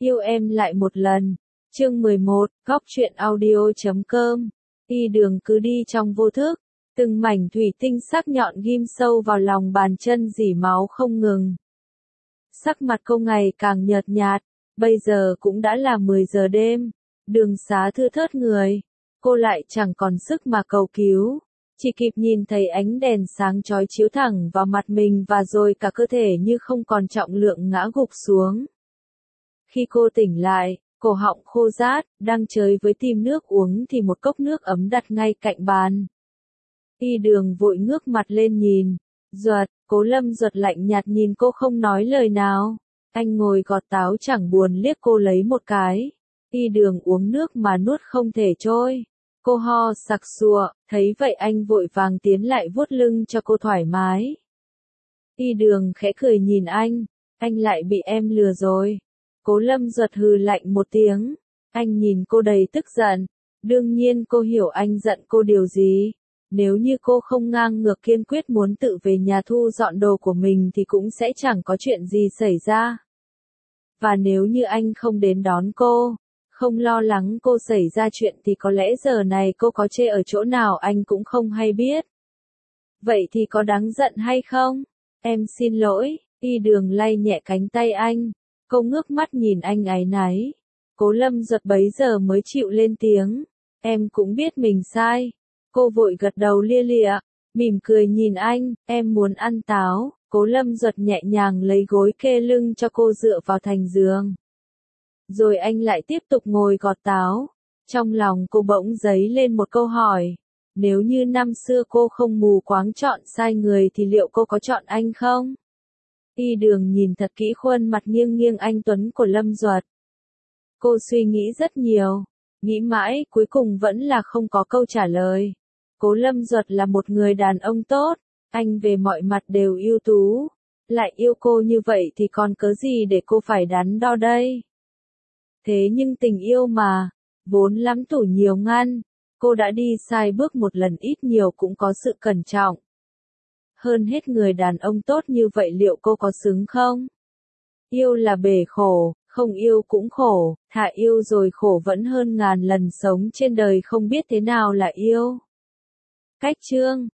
Yêu em lại một lần. Chương 11, Góc truyện audio.com. Y Đường cứ đi trong vô thức, từng mảnh thủy tinh sắc nhọn ghim sâu vào lòng bàn chân rỉ máu không ngừng. Sắc mặt cô ngày càng nhợt nhạt, bây giờ cũng đã là 10 giờ đêm, đường xá thưa thớt người, cô lại chẳng còn sức mà cầu cứu, chỉ kịp nhìn thấy ánh đèn sáng chói chiếu thẳng vào mặt mình và rồi cả cơ thể như không còn trọng lượng ngã gục xuống. Khi cô tỉnh lại, cổ họng khô rát, đang chơi với tìm nước uống thì một cốc nước ấm đặt ngay cạnh bàn. Y Đường vội ngước mặt lên nhìn. Duật, Cố Lâm Duật lạnh nhạt nhìn cô không nói lời nào. Anh ngồi gọt táo chẳng buồn liếc cô lấy một cái. Y Đường uống nước mà nuốt không thể trôi. Cô ho sặc sụa, thấy vậy anh vội vàng tiến lại vuốt lưng cho cô thoải mái. Y Đường khẽ cười nhìn anh lại bị em lừa rồi. Cố Lâm Duật hừ lạnh một tiếng, anh nhìn cô đầy tức giận. Đương nhiên cô hiểu anh giận cô điều gì. Nếu như cô không ngang ngược kiên quyết muốn tự về nhà thu dọn đồ của mình thì cũng sẽ chẳng có chuyện gì xảy ra. Và nếu như anh không đến đón cô, không lo lắng cô xảy ra chuyện thì có lẽ giờ này cô có chê ở chỗ nào anh cũng không hay biết. Vậy thì có đáng giận hay không? Em xin lỗi. Y Đường lay nhẹ cánh tay anh. Cô ngước mắt nhìn anh áy náy. Cố Lâm Duật bấy giờ mới chịu lên tiếng. Em cũng biết mình sai. Cô vội gật đầu lia lịa, mỉm cười nhìn anh, em muốn ăn táo. Cố Lâm Duật nhẹ nhàng lấy gối kê lưng cho cô dựa vào thành giường. Rồi anh lại tiếp tục ngồi gọt táo. Trong lòng cô bỗng dấy lên một câu hỏi. Nếu như năm xưa cô không mù quáng chọn sai người thì liệu cô có chọn anh không? Y Đường nhìn thật kỹ khuôn mặt nghiêng nghiêng anh tuấn của Lâm Duật. Cô suy nghĩ rất nhiều, nghĩ mãi cuối cùng vẫn là không có câu trả lời. Cố Lâm Duật là một người đàn ông tốt, anh về mọi mặt đều ưu tú, lại yêu cô như vậy thì còn cớ gì để cô phải đắn đo đây. Thế nhưng tình yêu mà, vốn lắm tủ nhiều ngăn, cô đã đi sai bước một lần ít nhiều cũng có sự cẩn trọng. Hơn hết người đàn ông tốt như vậy liệu cô có xứng không? Yêu là bể khổ, không yêu cũng khổ, thà yêu rồi khổ vẫn hơn ngàn lần sống trên đời không biết thế nào là yêu. Cách chương